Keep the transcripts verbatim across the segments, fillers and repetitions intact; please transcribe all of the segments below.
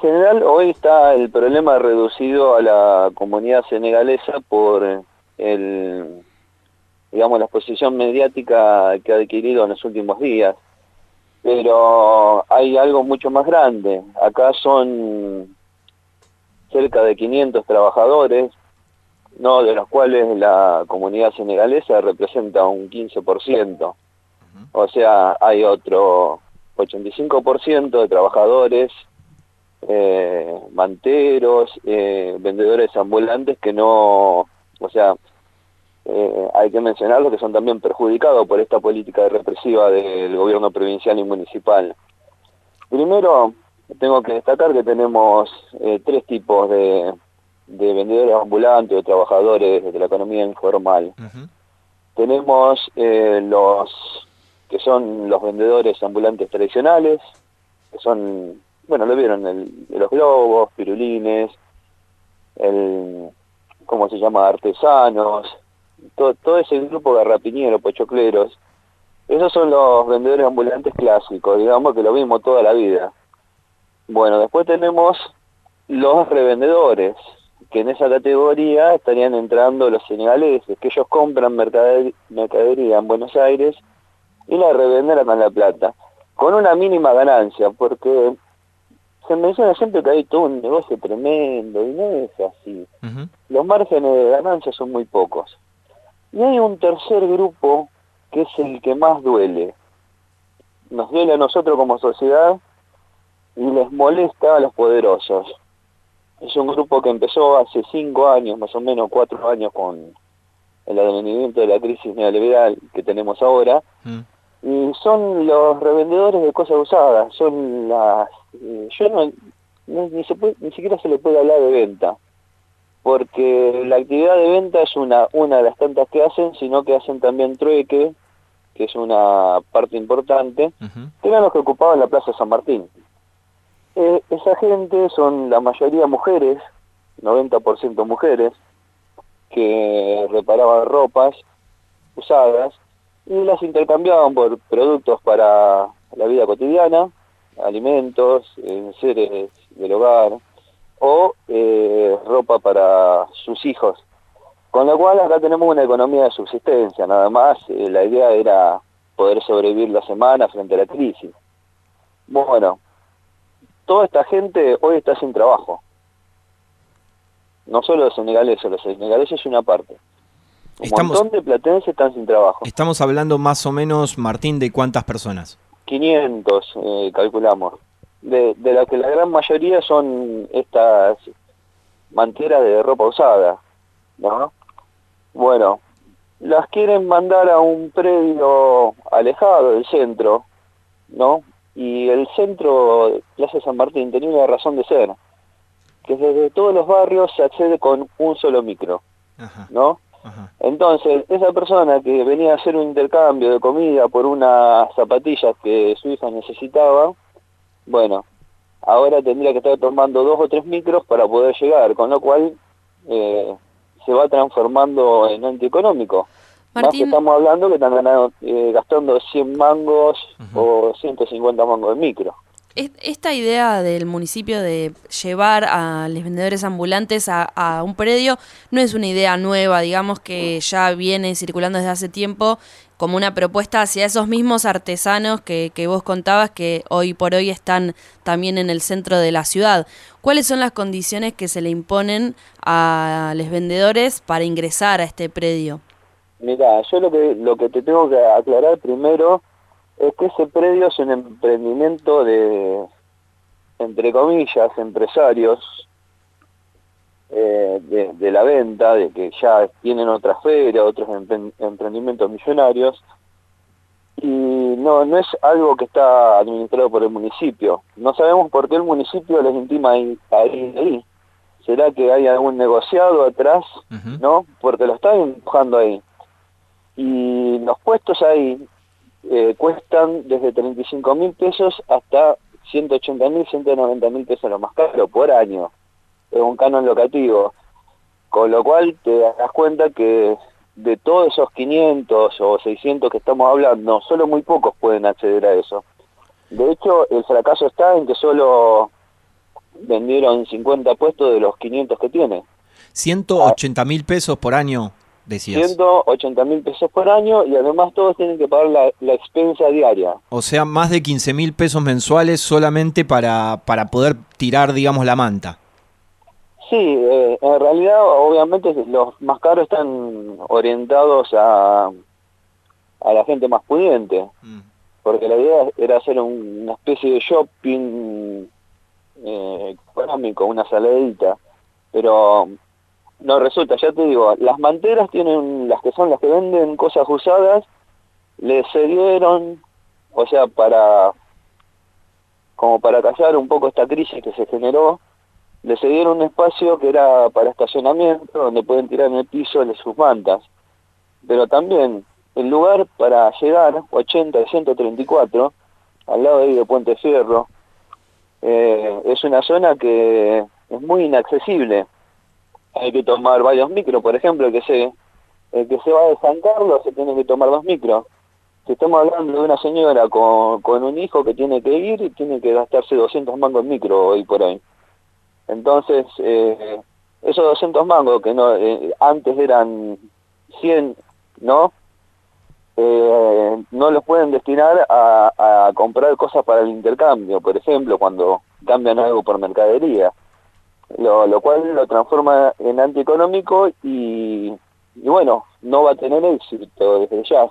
general, hoy está el problema reducido a la comunidad senegalesa por el, digamos, la exposición mediática que ha adquirido en los últimos días. Pero hay algo mucho más grande. Acá son cerca de quinientos trabajadores, no de los cuales la comunidad senegalesa representa un quince por ciento. O sea, hay otro ochenta y cinco por ciento de trabajadores, eh, manteros, eh, vendedores ambulantes que no, o sea, eh, hay que mencionarlos que son también perjudicados por esta política represiva del gobierno provincial y municipal. Primero, tengo que destacar que tenemos eh, tres tipos de, de vendedores ambulantes o trabajadores de la economía informal. Uh-huh. Tenemos eh, los que son los vendedores ambulantes tradicionales, que son, bueno, lo vieron, el, los globos, pirulines, el, ¿cómo se llama?, artesanos, todo, todo ese grupo garrapiñero, pochocleros. Esos son los vendedores ambulantes clásicos, digamos que lo vimos toda la vida. Bueno, después tenemos los revendedores, que en esa categoría estarían entrando los senegaleses, que ellos compran mercader mercadería en Buenos Aires y la revenden acá en La Plata, con una mínima ganancia, porque se menciona siempre que hay todo un negocio tremendo, y no es así. Uh-huh. Los márgenes de ganancia son muy pocos. Y hay un tercer grupo que es el que más duele. Nos duele a nosotros como sociedad y les molesta a los poderosos. Es un grupo que empezó hace cinco años, más o menos cuatro años, con el advenimiento de la crisis neoliberal que tenemos ahora, mm. y son los revendedores de cosas usadas, son las... Eh, yo no, no ni, se puede, ni siquiera se le puede hablar de venta, porque la actividad de venta es una, una de las tantas que hacen, sino que hacen también trueque, que es una parte importante, uh-huh. que eran los que ocupaban la Plaza San Martín. Eh, esa gente son la mayoría mujeres, noventa por ciento mujeres, que reparaban ropas usadas y las intercambiaban por productos para la vida cotidiana, alimentos, enseres del hogar o eh, ropa para sus hijos. Con lo cual acá tenemos una economía de subsistencia, nada más. Eh, la idea era poder sobrevivir la semana frente a la crisis. Bueno, toda esta gente hoy está sin trabajo. No solo los senegaleses, los senegaleses es una parte. Un estamos, montón de platenses están sin trabajo. Estamos hablando más o menos, Martín, ¿de cuántas personas? quinientos, eh, calculamos. De, de las que la gran mayoría son estas manteras de ropa usada, ¿no? Bueno, las quieren mandar a un predio alejado del centro, ¿no? Y el centro, Plaza San Martín, tenía una razón de ser, que desde todos los barrios se accede con un solo micro, ajá, ¿no? Ajá. Entonces, esa persona que venía a hacer un intercambio de comida por unas zapatillas que su hija necesitaba, bueno, ahora tendría que estar tomando dos o tres micros para poder llegar, con lo cual eh, se va transformando en antieconómico. Martín, más que estamos hablando que están ganando, eh, gastando cien mangos uh-huh. o ciento cincuenta mangos de micro. Esta idea del municipio de llevar a los vendedores ambulantes a, a un predio no es una idea nueva, digamos que ya viene circulando desde hace tiempo como una propuesta hacia esos mismos artesanos que, que vos contabas que hoy por hoy están también en el centro de la ciudad. ¿Cuáles son las condiciones que se le imponen a los vendedores para ingresar a este predio? Mirá, yo lo que, lo que te tengo que aclarar primero es que ese predio es un emprendimiento de, entre comillas, empresarios eh, de, de la venta, de que ya tienen otra feria, otros empre- emprendimientos millonarios, y no, no es algo que está administrado por el municipio. No sabemos por qué el municipio les intima ahí, ahí, ahí. ¿Será que hay algún negociado atrás? Uh-huh. ¿No? Porque lo están empujando ahí. Y los puestos ahí eh, cuestan desde treinta y cinco mil pesos hasta ciento ochenta mil, ciento noventa mil pesos lo más caro por año. Es un canon locativo. Con lo cual te das cuenta que de todos esos quinientos o seiscientos que estamos hablando, solo muy pocos pueden acceder a eso. De hecho, el fracaso está en que solo vendieron cincuenta puestos de los quinientos que tiene. ciento ochenta mil pesos por año, decías. ciento ochenta mil pesos por año y además todos tienen que pagar la, la expensa diaria. O sea, más de quince mil pesos mensuales solamente para, para poder tirar, digamos, la manta. Sí, eh, en realidad obviamente los más caros están orientados a, a la gente más pudiente, mm. porque la idea era hacer un, una especie de shopping eh, económico, una saladita, pero no resulta, ya te digo, las manteras tienen, las que son las que venden cosas usadas, le cedieron, o sea, para como para callar un poco esta crisis que se generó, le cedieron un espacio que era para estacionamiento, donde pueden tirar en el piso de sus mantas. Pero también el lugar para llegar, ochenta y ciento treinta y cuatro, al lado de ahí de Puente Fierro, eh, es una zona que es muy inaccesible. Hay que tomar varios micros, por ejemplo, el que se, el que se va de San Carlos se tiene que tomar dos micros. Si estamos hablando de una señora con, con un hijo que tiene que ir y tiene que gastarse doscientos mangos en micro hoy por hoy. Entonces, eh, esos doscientos mangos que no eh, antes eran cien, ¿no? Eh, no los pueden destinar a, a comprar cosas para el intercambio, por ejemplo, cuando cambian algo por mercadería, lo, lo cual lo transforma en antieconómico y, y bueno, no va a tener éxito desde ya.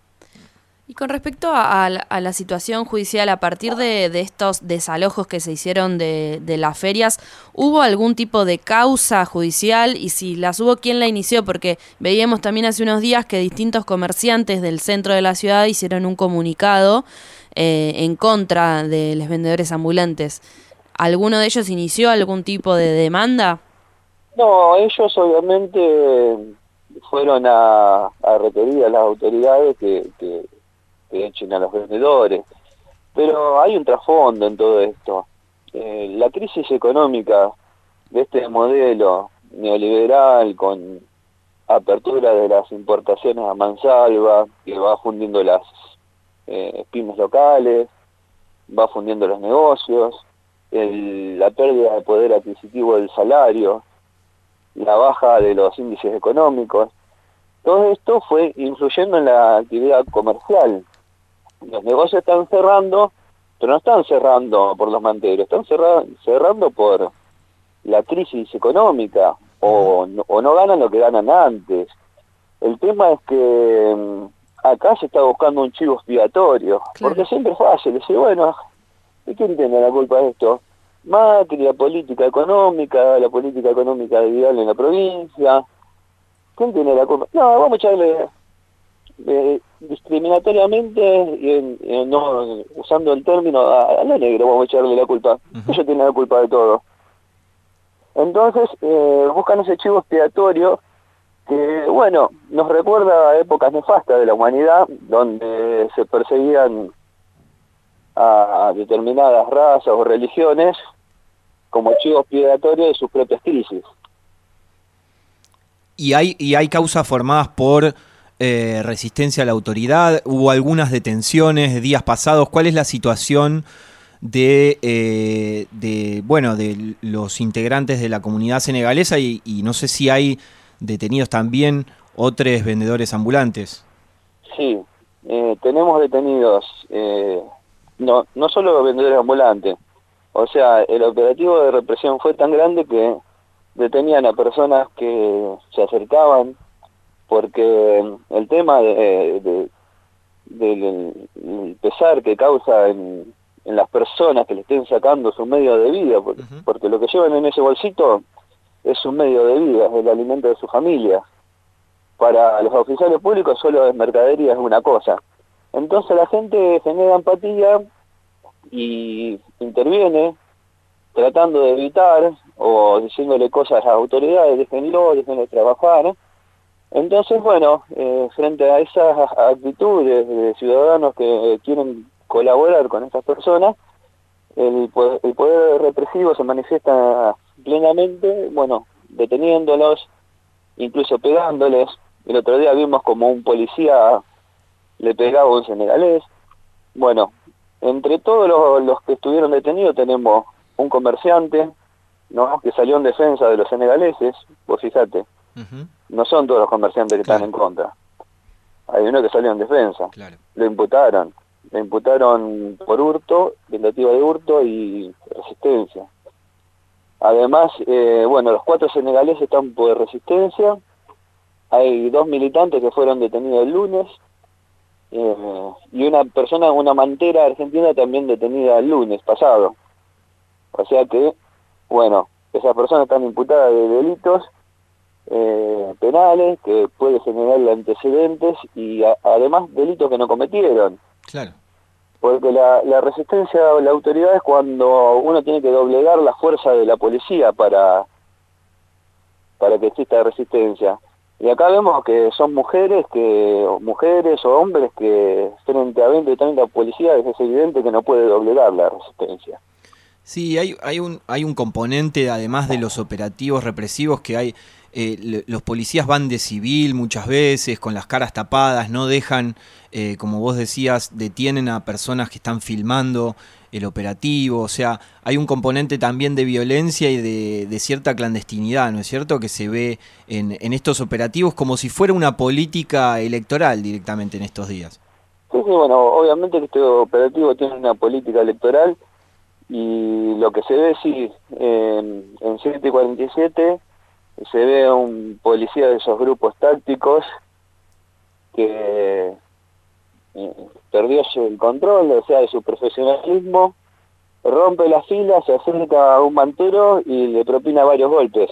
Y con respecto a, a, la, a la situación judicial, a partir de, de estos desalojos que se hicieron de, de las ferias, ¿hubo algún tipo de causa judicial? Y si las hubo, ¿quién la inició? Porque veíamos también hace unos días que distintos comerciantes del centro de la ciudad hicieron un comunicado eh, en contra de los vendedores ambulantes. ¿Alguno de ellos inició algún tipo de demanda? No, ellos obviamente fueron a, a requerir a las autoridades que... que que echen a los vendedores, pero hay un trasfondo en todo esto. Eh, la crisis económica de este modelo neoliberal con apertura de las importaciones a mansalva, que va fundiendo las eh, pymes locales, va fundiendo los negocios, el, la pérdida de poder adquisitivo del salario, la baja de los índices económicos, todo esto fue influyendo en la actividad comercial. Los negocios están cerrando, pero no están cerrando por los manteros, están cerra cerrando por la crisis económica, o no, o no ganan lo que ganan antes. El tema es que um, acá se está buscando un chivo expiatorio, claro. Porque siempre es fácil decir, bueno, ¿y quién tiene la culpa de esto? Macri, la política económica, la política económica de Vidal en la provincia. ¿Quién tiene la culpa? No, vamos a echarle eh, discriminatoriamente, y en, en, no usando el término a, a la negra, vamos a echarle la culpa. Uh-huh. Ellos tienen la culpa de todo. Entonces, eh, buscan ese chivo expiatorio que, bueno, nos recuerda a épocas nefastas de la humanidad, donde se perseguían a determinadas razas o religiones como chivo expiatorio de sus propias crisis. ¿Y hay, y hay causas formadas por eh, resistencia a la autoridad? ¿Hubo algunas detenciones de días pasados? ¿Cuál es la situación de, eh, de bueno, de los integrantes de la comunidad senegalesa? Y, y no sé si hay detenidos también otros vendedores ambulantes. Sí, eh, tenemos detenidos, eh, no, no solo vendedores ambulantes. O sea, el operativo de represión fue tan grande que detenían a personas que se acercaban, porque el tema de, de, del de pesar que causa en, en las personas que le estén sacando su medio de vida, porque, uh-huh. porque lo que llevan en ese bolsito es un medio de vida, es el alimento de su familia. Para los oficiales públicos solo es mercadería, es una cosa. Entonces la gente genera empatía y interviene tratando de evitar o diciéndole cosas a las autoridades, déjenlo, déjenlo trabajar. Entonces, bueno, eh, frente a esas actitudes de ciudadanos que quieren colaborar con estas personas, el poder, el poder represivo se manifiesta plenamente, bueno, deteniéndolos, incluso pegándoles. El otro día vimos como un policía le pegaba a un senegalés. Bueno, entre todos los, los que estuvieron detenidos tenemos un comerciante, ¿no? Que salió en defensa de los senegaleses, vos fíjate, Ujú. no son todos los comerciantes que Claro. están en contra. Hay uno que salió en defensa. Claro. Lo imputaron. Lo imputaron por hurto, tentativa de hurto y resistencia. Además, eh, bueno, los cuatro senegaleses están por resistencia. Hay dos militantes que fueron detenidos el lunes. Eh, y una persona, una mantera argentina también detenida el lunes pasado. O sea que, bueno, esas personas están imputadas de delitos eh, penales que puede generarle antecedentes y a, además delitos que no cometieron. Claro. Porque la, la resistencia a la autoridad es cuando uno tiene que doblegar la fuerza de la policía para, para que exista resistencia. Y acá vemos que son mujeres, que mujeres o hombres que frente a veinte o treinta policías es evidente que no puede doblegar la resistencia. Sí, hay, hay, un, hay un componente, además de los operativos represivos, que hay eh, le, los policías van de civil muchas veces, con las caras tapadas, no dejan, eh, como vos decías, detienen a personas que están filmando el operativo, o sea, hay un componente también de violencia y de, de cierta clandestinidad, ¿no es cierto?, que se ve en, en estos operativos como si fuera una política electoral directamente en estos días. Sí, sí, bueno, obviamente que este operativo tiene una política electoral y lo que se ve, sí, en, en siete y cuarenta y siete se ve un policía de esos grupos tácticos que eh, perdió el control, o sea, de su profesionalismo, rompe la fila, se acerca a un mantero y le propina varios golpes,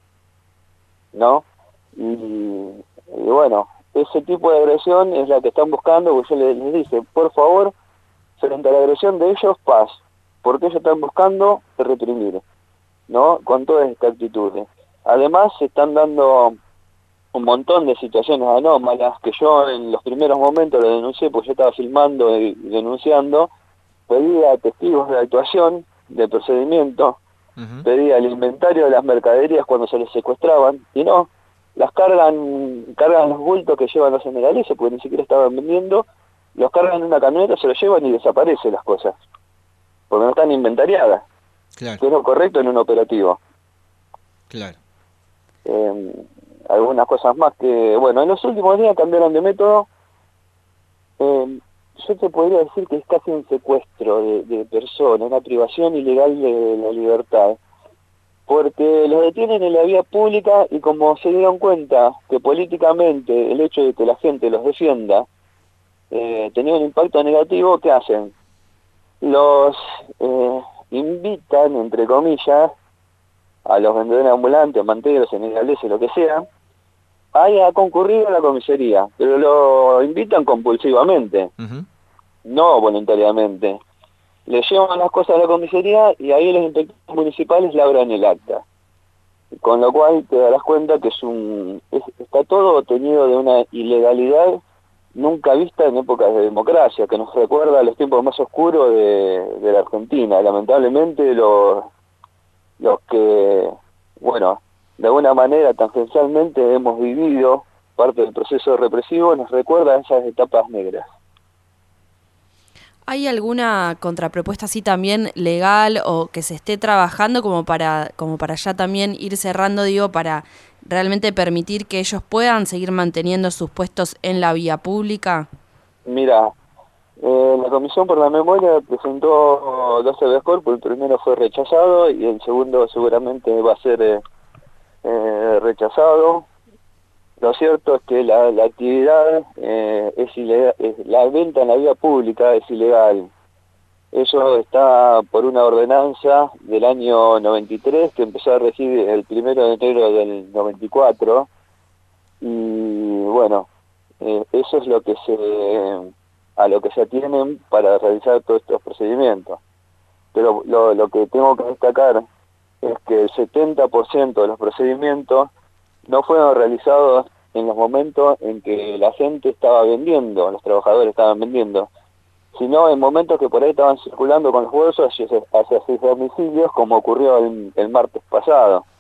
¿no? Y, y bueno, ese tipo de agresión es la que están buscando, porque yo les, les dije, por favor, frente a la agresión de ellos, paz, porque ellos están buscando reprimir, ¿no? Con todas estas actitudes. Además, se están dando un montón de situaciones anómalas que yo en los primeros momentos lo denuncié, porque yo estaba filmando y denunciando, pedía testigos de actuación, de procedimiento, Uh-huh. pedía el inventario de las mercaderías cuando se les secuestraban, y no, las cargan, cargan los bultos que llevan los senegaleses, porque ni siquiera estaban vendiendo, los cargan en una camioneta, se los llevan y desaparecen las cosas, porque no están inventariadas, Claro, que es lo correcto en un operativo. claro. Eh, algunas cosas más que, bueno, en los últimos días cambiaron de método. Eh, yo te podría decir que es casi un secuestro de, de personas, una privación ilegal de la libertad, porque los detienen en la vía pública y como se dieron cuenta que políticamente el hecho de que la gente los defienda eh, tenía un impacto negativo, ¿qué hacen? Los eh, invitan, entre comillas, a los vendedores ambulantes, manteros, senegaleses, lo que sea, a concurrir a la comisaría, pero lo invitan compulsivamente, Uh-huh. no voluntariamente. Le llevan las cosas a la comisaría y ahí los inspectores municipales labran el acta. Con lo cual te darás cuenta que es un es, está todo teñido de una ilegalidad nunca vista en épocas de democracia, que nos recuerda a los tiempos más oscuros de, de la Argentina. Lamentablemente los, los que, bueno, de alguna manera tangencialmente hemos vivido parte del proceso represivo, nos recuerda a esas etapas negras. ¿Hay alguna contrapropuesta así también legal o que se esté trabajando como para, como para ya también ir cerrando, digo, para realmente permitir que ellos puedan seguir manteniendo sus puestos en la vía pública? Mira, eh, la Comisión por la Memoria presentó dos habeas corpus, el primero fue rechazado y el segundo seguramente va a ser eh, eh, rechazado. Lo cierto es que la, la actividad eh, es ilegal, es, la venta en la vía pública es ilegal. Eso está por una ordenanza del año noventa y tres que empezó a regir el primero de enero del noventa y cuatro y bueno, eh, eso es lo que se a lo que se atienen para realizar todos estos procedimientos. Pero lo, lo que tengo que destacar es que el setenta por ciento de los procedimientos no fueron realizados en los momentos en que la gente estaba vendiendo, los trabajadores estaban vendiendo, sino en momentos que por ahí estaban circulando con los bolsos hacia, hacia sus domicilios, como ocurrió el, el martes pasado.